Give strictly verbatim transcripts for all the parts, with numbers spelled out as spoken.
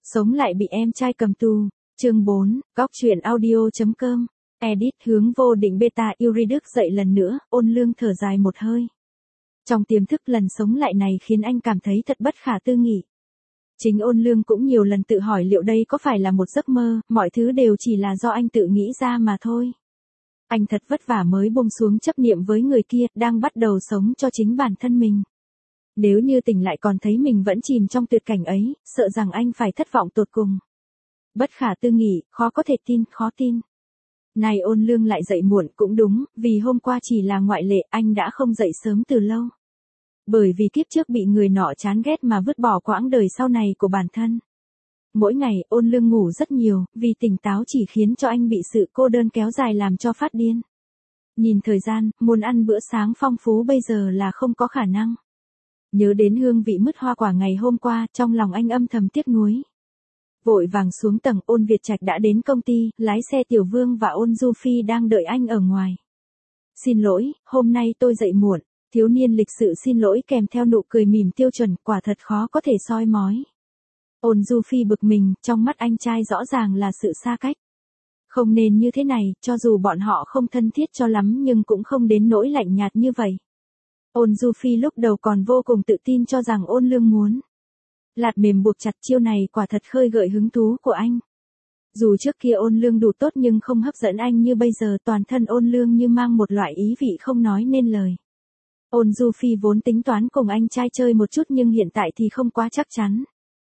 Sống lại bị em trai cầm tù. Chương bốn, góc truyện audio.com. Edit hướng vô định beta Eurydice dậy lần nữa, Ôn Lương thở dài một hơi. Trong tiềm thức lần sống lại này khiến anh cảm thấy thật bất khả tư nghị. Chính Ôn Lương cũng nhiều lần tự hỏi liệu đây có phải là một giấc mơ, mọi thứ đều chỉ là do anh tự nghĩ ra mà thôi. Anh thật vất vả mới buông xuống chấp niệm với người kia, đang bắt đầu sống cho chính bản thân mình. Nếu như tỉnh lại còn thấy mình vẫn chìm trong tuyệt cảnh ấy, sợ rằng anh phải thất vọng tột cùng. Bất khả tư nghị, khó có thể tin, khó tin. Này Ôn Lương lại dậy muộn cũng đúng, vì hôm qua chỉ là ngoại lệ, anh đã không dậy sớm từ lâu. Bởi vì kiếp trước bị người nọ chán ghét mà vứt bỏ quãng đời sau này của bản thân. Mỗi ngày, Ôn Lương ngủ rất nhiều, vì tỉnh táo chỉ khiến cho anh bị sự cô đơn kéo dài làm cho phát điên. Nhìn thời gian, muốn ăn bữa sáng phong phú bây giờ là không có khả năng. Nhớ đến hương vị mứt hoa quả ngày hôm qua, trong lòng anh âm thầm tiếc nuối. Vội vàng xuống tầng, Ôn Việt Trạch đã đến công ty, lái xe Tiểu Vương và Ôn Du Phi đang đợi anh ở ngoài. Xin lỗi, hôm nay tôi dậy muộn. Thiếu niên lịch sự xin lỗi kèm theo nụ cười mỉm tiêu chuẩn, quả thật khó có thể soi mói. Ôn Du Phi bực mình, trong mắt anh trai rõ ràng là sự xa cách. Không nên như thế này, cho dù bọn họ không thân thiết cho lắm nhưng cũng không đến nỗi lạnh nhạt như vậy. Ôn Du Phi lúc đầu còn vô cùng tự tin cho rằng Ôn Lương muốn lạt mềm buộc chặt, chiêu này quả thật khơi gợi hứng thú của anh. Dù trước kia Ôn Lương đủ tốt nhưng không hấp dẫn anh như bây giờ, toàn thân Ôn Lương như mang một loại ý vị không nói nên lời. Ôn Du Phi vốn tính toán cùng anh trai chơi một chút nhưng hiện tại thì không quá chắc chắn.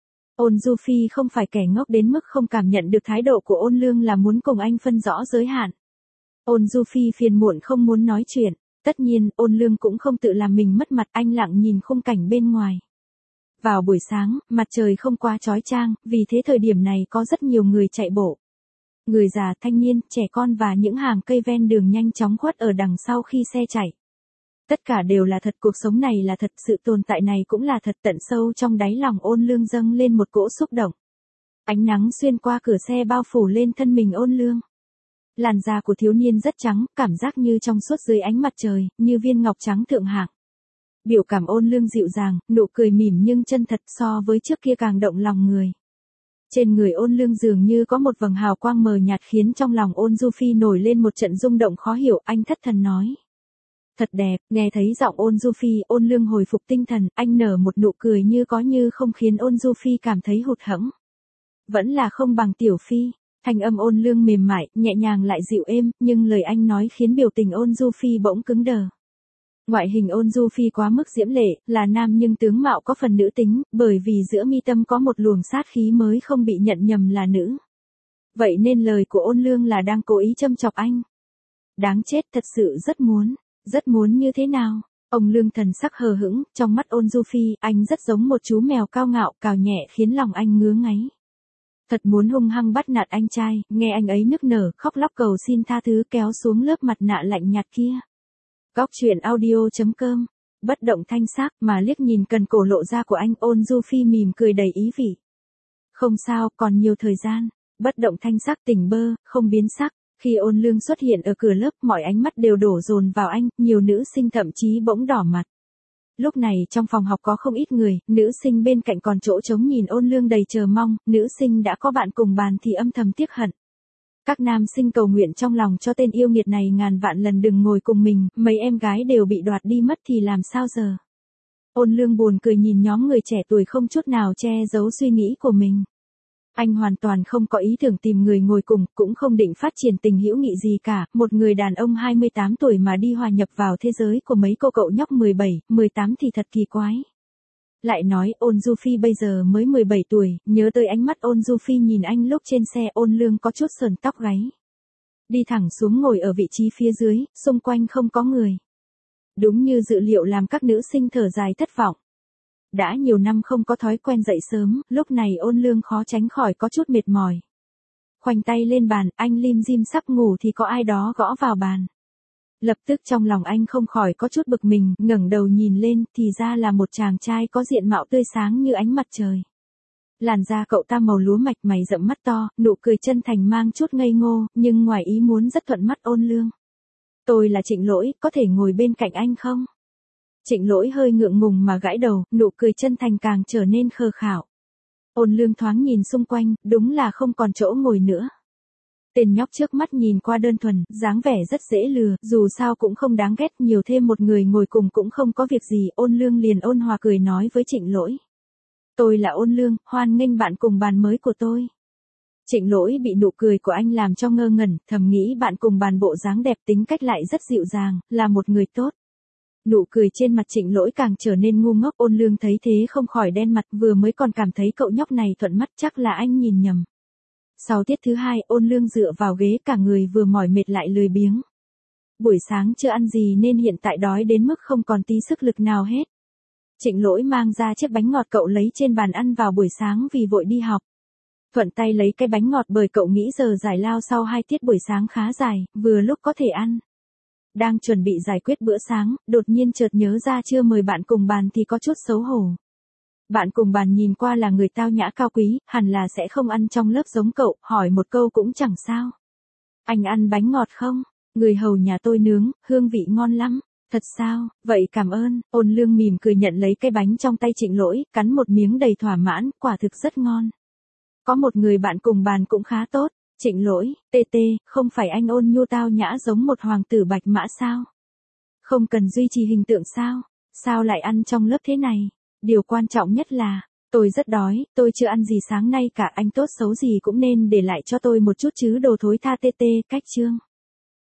Ôn Du Phi không phải kẻ ngốc đến mức không cảm nhận được thái độ của Ôn Lương là muốn cùng anh phân rõ giới hạn. Ôn Du Phi phiền muộn không muốn nói chuyện. Tất nhiên, Ôn Lương cũng không tự làm mình mất mặt, anh lặng nhìn khung cảnh bên ngoài. Vào buổi sáng, mặt trời không quá chói chang, vì thế thời điểm này có rất nhiều người chạy bộ. Người già, thanh niên, trẻ con và những hàng cây ven đường nhanh chóng khuất ở đằng sau khi xe chạy. Tất cả đều là thật, cuộc sống này là thật, sự tồn tại này cũng là thật. Tận sâu trong đáy lòng Ôn Lương dâng lên một cỗ xúc động. Ánh nắng xuyên qua cửa xe bao phủ lên thân mình Ôn Lương. Làn da của thiếu niên rất trắng, cảm giác như trong suốt dưới ánh mặt trời, như viên ngọc trắng thượng hạng. Biểu cảm Ôn Lương dịu dàng, nụ cười mỉm nhưng chân thật, so với trước kia càng động lòng người. Trên người Ôn Lương dường như có một vầng hào quang mờ nhạt khiến trong lòng Ôn Du Phi nổi lên một trận rung động khó hiểu, anh thất thần nói. Thật đẹp, nghe thấy giọng Ôn Du Phi, Ôn Lương hồi phục tinh thần, anh nở một nụ cười như có như không khiến Ôn Du Phi cảm thấy hụt hẫng. Vẫn là không bằng Tiểu Phi. Thanh âm Ôn Lương mềm mại, nhẹ nhàng lại dịu êm, nhưng lời anh nói khiến biểu tình Ôn Du Phi bỗng cứng đờ. Ngoại hình Ôn Du Phi quá mức diễm lệ, là nam nhưng tướng mạo có phần nữ tính, bởi vì giữa mi tâm có một luồng sát khí mới không bị nhận nhầm là nữ. Vậy nên lời của Ôn Lương là đang cố ý châm chọc anh. Đáng chết, thật sự rất muốn, rất muốn như thế nào? Ông Lương thần sắc hờ hững, trong mắt Ôn Du Phi, anh rất giống một chú mèo cao ngạo, cào nhẹ khiến lòng anh ngứa ngáy. Thật muốn hung hăng bắt nạt anh trai, nghe anh ấy nức nở, khóc lóc cầu xin tha thứ, kéo xuống lớp mặt nạ lạnh nhạt kia. Góc truyện audio.com. Bất động thanh sắc mà liếc nhìn cần cổ lộ ra của anh, Ôn Du Phi mỉm cười đầy ý vị. Không sao, còn nhiều thời gian. Bất động thanh sắc tỉnh bơ, không biến sắc. Khi Ôn Lương xuất hiện ở cửa lớp, mọi ánh mắt đều đổ dồn vào anh, nhiều nữ sinh thậm chí bỗng đỏ mặt. Lúc này trong phòng học có không ít người, nữ sinh bên cạnh còn chỗ trống nhìn Ôn Lương đầy chờ mong, nữ sinh đã có bạn cùng bàn thì âm thầm tiếc hận. Các nam sinh cầu nguyện trong lòng cho tên yêu nghiệt này ngàn vạn lần đừng ngồi cùng mình, mấy em gái đều bị đoạt đi mất thì làm sao giờ. Ôn Lương buồn cười nhìn nhóm người trẻ tuổi không chút nào che giấu suy nghĩ của mình. Anh hoàn toàn không có ý tưởng tìm người ngồi cùng, cũng không định phát triển tình hữu nghị gì cả, một người đàn ông hai mươi tám tuổi mà đi hòa nhập vào thế giới của mấy cô cậu nhóc mười bảy, mười tám thì thật kỳ quái. Lại nói, Ôn Du Phi bây giờ mới mười bảy tuổi, nhớ tới ánh mắt Ôn Du Phi nhìn anh lúc trên xe, Ôn Lương có chút sờn tóc gáy. Đi thẳng xuống ngồi ở vị trí phía dưới, xung quanh không có người. Đúng như dự liệu làm các nữ sinh thở dài thất vọng. Đã nhiều năm không có thói quen dậy sớm, lúc này Ôn Lương khó tránh khỏi có chút mệt mỏi. Khoanh tay lên bàn, anh lim dim sắp ngủ thì có ai đó gõ vào bàn. Lập tức trong lòng anh không khỏi có chút bực mình, ngẩng đầu nhìn lên, thì ra là một chàng trai có diện mạo tươi sáng như ánh mặt trời. Làn da cậu ta màu lúa mạch, mày rậm mắt to, nụ cười chân thành mang chút ngây ngô, nhưng ngoài ý muốn rất thuận mắt Ôn Lương. Tôi là Trịnh Lỗi, có thể ngồi bên cạnh anh không? Trịnh Lỗi hơi ngượng ngùng mà gãi đầu, nụ cười chân thành càng trở nên khờ khảo. Ôn Lương thoáng nhìn xung quanh, đúng là không còn chỗ ngồi nữa. Tên nhóc trước mắt nhìn qua đơn thuần, dáng vẻ rất dễ lừa, dù sao cũng không đáng ghét, nhiều thêm một người ngồi cùng cũng không có việc gì. Ôn Lương liền ôn hòa cười nói với Trịnh Lỗi. Tôi là Ôn Lương, hoan nghênh bạn cùng bàn mới của tôi. Trịnh Lỗi bị nụ cười của anh làm cho ngơ ngẩn, thầm nghĩ bạn cùng bàn bộ dáng đẹp, tính cách lại rất dịu dàng, là một người tốt. Nụ cười trên mặt Trịnh Lỗi càng trở nên ngu ngốc. Ôn Lương thấy thế không khỏi đen mặt, vừa mới còn cảm thấy cậu nhóc này thuận mắt, chắc là anh nhìn nhầm. Sau tiết thứ hai, Ôn Lương dựa vào ghế, cả người vừa mỏi mệt lại lười biếng. Buổi sáng chưa ăn gì nên hiện tại đói đến mức không còn tí sức lực nào hết. Trịnh Lỗi mang ra chiếc bánh ngọt cậu lấy trên bàn ăn vào buổi sáng vì vội đi học. Thuận tay lấy cái bánh ngọt bởi cậu nghĩ giờ giải lao sau hai tiết buổi sáng khá dài, vừa lúc có thể ăn. Đang chuẩn bị giải quyết bữa sáng, đột nhiên chợt nhớ ra chưa mời bạn cùng bàn thì có chút xấu hổ. Bạn cùng bàn nhìn qua là người tao nhã cao quý, hẳn là sẽ không ăn trong lớp giống cậu, hỏi một câu cũng chẳng sao. Anh ăn bánh ngọt không? Người hầu nhà tôi nướng, hương vị ngon lắm. Thật sao, vậy cảm ơn. Ôn Lương mỉm cười nhận lấy cái bánh trong tay Trịnh Lỗi, cắn một miếng đầy thỏa mãn, quả thực rất ngon. Có một người bạn cùng bàn cũng khá tốt. Trịnh Lỗi, tê tê, không phải anh ôn nhu tao nhã giống một hoàng tử bạch mã sao? Không cần duy trì hình tượng sao? Sao lại ăn trong lớp thế này? Điều quan trọng nhất là, tôi rất đói, tôi chưa ăn gì sáng nay cả, anh tốt xấu gì cũng nên để lại cho tôi một chút chứ, đồ thối tha tê tê. Cách chương.